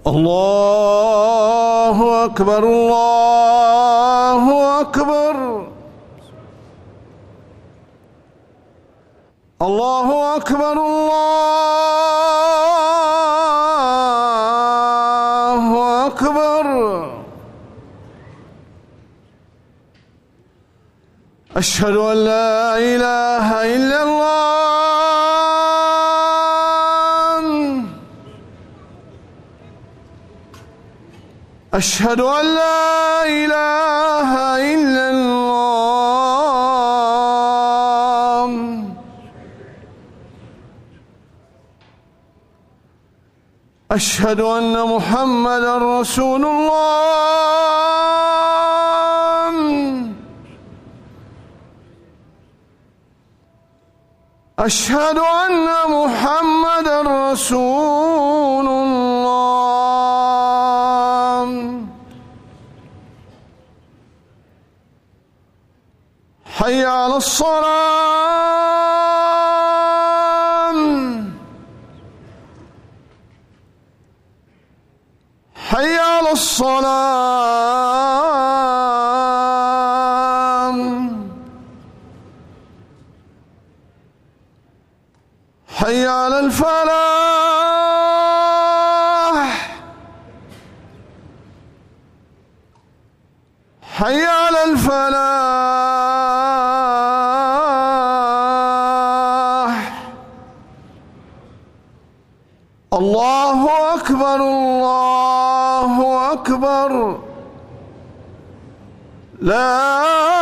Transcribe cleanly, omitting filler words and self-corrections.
الله أكبر الله أكبر الله أكبر الله أكبر. أشهد أن لا إله إلا الله. أشهد أن لا إله إلا الله. أشهد أن محمدًا رسول الله. أشهد أن محمدًا رسول الله. حي على الصلاة. حي على الصلاة. حي على الفلاح. حي على الفلاح. الله أكبر الله أكبر. لا